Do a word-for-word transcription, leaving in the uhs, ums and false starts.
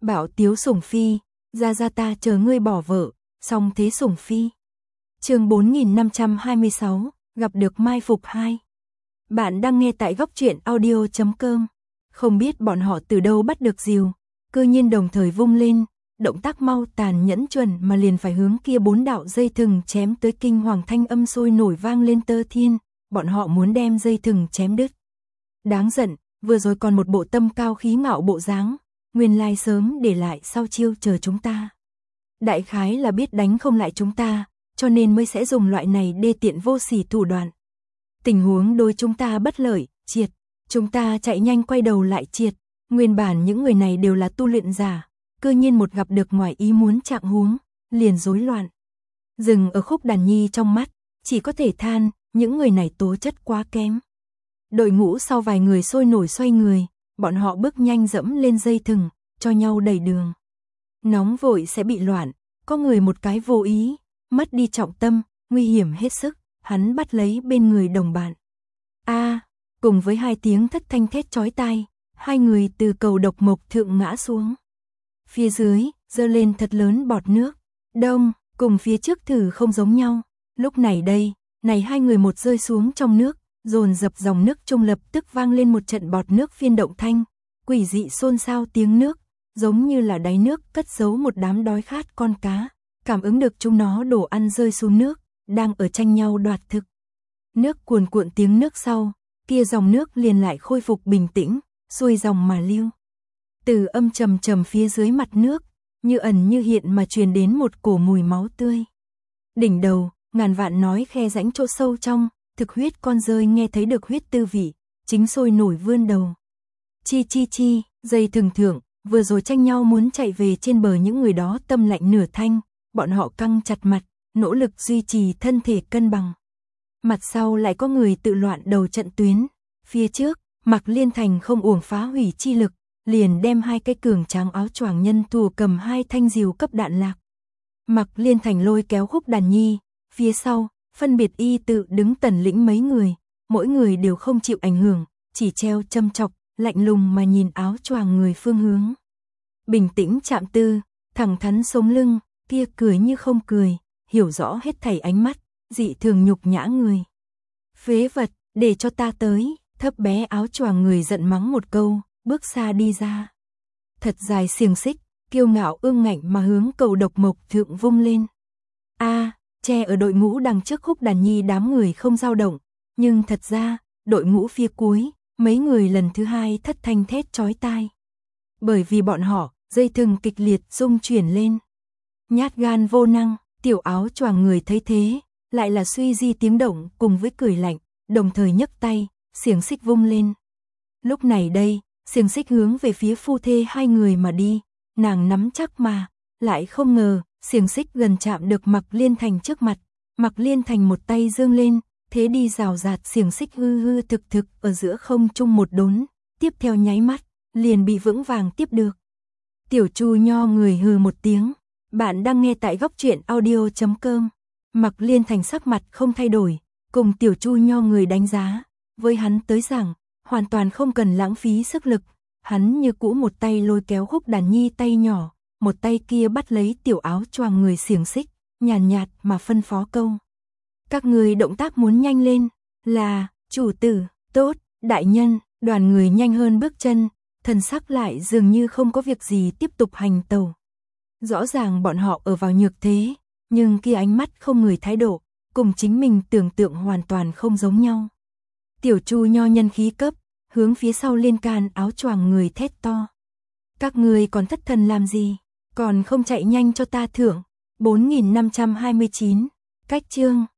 Bảo Tiếu Sủng Phi, ra ra ta chờ ngươi bỏ vợ, song thế Sủng Phi. Chương bốn nghìn năm trăm hai mươi sáu, gặp được mai phục hai. Bạn đang nghe tại góc truyện audio chấm com. Không biết bọn họ từ đâu bắt được rìu, cơ nhiên đồng thời vung lên, động tác mau tàn nhẫn chuẩn mà liền phải hướng kia bốn đạo dây thừng chém tới. Kinh hoàng thanh âm sôi nổi vang lên tơ thiên, bọn họ muốn đem dây thừng chém đứt. Đáng giận, vừa rồi còn một bộ tâm cao khí ngạo bộ dáng, nguyên lai sớm để lại sau chiêu chờ chúng ta. Đại khái là biết đánh không lại chúng ta, cho nên mới sẽ dùng loại này đê tiện vô sỉ thủ đoạn. Tình huống đối chúng ta bất lợi, triệt, chúng ta chạy nhanh quay đầu lại triệt, nguyên bản những người này đều là tu luyện giả, cơ nhiên một gặp được ngoài ý muốn trạng huống, liền rối loạn. Dừng ở Khúc Đàn Nhi trong mắt, chỉ có thể than, những người này tố chất quá kém. Đội ngũ sau vài người sôi nổi xoay người, bọn họ bước nhanh dẫm lên dây thừng, cho nhau đẩy đường. Nóng vội sẽ bị loạn, có người một cái vô ý, mất đi trọng tâm, nguy hiểm hết sức, hắn bắt lấy bên người đồng bạn. A, cùng với hai tiếng thất thanh thét chói tai, hai người từ cầu độc mộc thượng ngã xuống. Phía dưới, dơ lên thật lớn bọt nước, đông, cùng phía trước thử không giống nhau. Lúc này đây, này hai người một rơi xuống trong nước, dồn dập dòng nước trung lập tức vang lên một trận bọt nước phiên động thanh, quỷ dị xôn xao tiếng nước, giống như là đáy nước cất giấu một đám đói khát con cá, cảm ứng được chúng nó đồ ăn rơi xuống nước, đang ở tranh nhau đoạt thực. Nước cuồn cuộn tiếng nước sau, kia dòng nước liền lại khôi phục bình tĩnh, xuôi dòng mà lưu. Từ âm trầm trầm phía dưới mặt nước, như ẩn như hiện mà truyền đến một cổ mùi máu tươi. Đỉnh đầu, ngàn vạn nói khe rãnh chỗ sâu trong, thực huyết con rơi nghe thấy được huyết tư vị, chính sôi nổi vươn đầu. Chi chi chi, dây thừng thượng, vừa rồi tranh nhau muốn chạy về trên bờ những người đó tâm lạnh nửa thanh, bọn họ căng chặt mặt, nỗ lực duy trì thân thể cân bằng. Mặt sau lại có người tự loạn đầu trận tuyến, phía trước, Mạc Liên Thành không uổng phá hủy chi lực, liền đem hai cái cường tráng áo choàng nhân thủ cầm hai thanh diều cấp đạn lạc. Mạc Liên Thành lôi kéo Khúc Đàn Nhi, phía sau, phân biệt y tự đứng tần lĩnh mấy người, mỗi người đều không chịu ảnh hưởng, chỉ treo châm chọc, lạnh lùng mà nhìn áo choàng người phương hướng. Bình tĩnh chạm tư, thẳng thắn sống lưng, kia cười như không cười, hiểu rõ hết thảy ánh mắt, dị thường nhục nhã người. Phế vật, để cho ta tới, thấp bé áo choàng người giận mắng một câu, bước xa đi ra. Thật dài xiềng xích, kiêu ngạo ương ngạnh mà hướng cầu độc mộc thượng vung lên. A, che ở đội ngũ đằng trước Khúc Đàn Nhi đám người không dao động, nhưng thật ra, đội ngũ phía cuối, mấy người lần thứ hai thất thanh thét chói tai. Bởi vì bọn họ, dây thừng kịch liệt rung chuyển lên. Nhát gan vô năng, tiểu áo choàng người thấy thế, lại là suy di tiếng động cùng với cười lạnh, đồng thời nhấc tay, xiềng xích vung lên. Lúc này đây, xiềng xích hướng về phía phu thê hai người mà đi, nàng nắm chắc mà, lại không ngờ, xiềng xích gần chạm được Mạc Liên Thành trước mặt, Mạc Liên Thành một tay giương lên, thế đi rào rạt xiềng xích hư hư thực thực ở giữa không trung một đốn, tiếp theo nháy mắt, liền bị vững vàng tiếp được. Tiểu Chu Nho người hừ một tiếng, bạn đang nghe tại góc truyện audio chấm com. Mạc Liên Thành sắc mặt không thay đổi, cùng Tiểu Chu Nho người đánh giá, với hắn tới rằng, hoàn toàn không cần lãng phí sức lực, hắn như cũ một tay lôi kéo Khúc Đàn Nhi tay nhỏ, một tay kia bắt lấy tiểu áo choàng người xiềng xích, nhàn nhạt, nhạt mà phân phó câu. Các người động tác muốn nhanh lên, là, chủ tử, tốt, đại nhân, đoàn người nhanh hơn bước chân, thần sắc lại dường như không có việc gì tiếp tục hành tàu. Rõ ràng bọn họ ở vào nhược thế, nhưng kia ánh mắt không người thái độ, cùng chính mình tưởng tượng hoàn toàn không giống nhau. Tiểu Chu Nho nhân khí cấp, hướng phía sau liên can áo choàng người thét to. Các người còn thất thần làm gì, còn không chạy nhanh cho ta thưởng. Bốn nghìn năm trăm hai mươi chín, cách chương.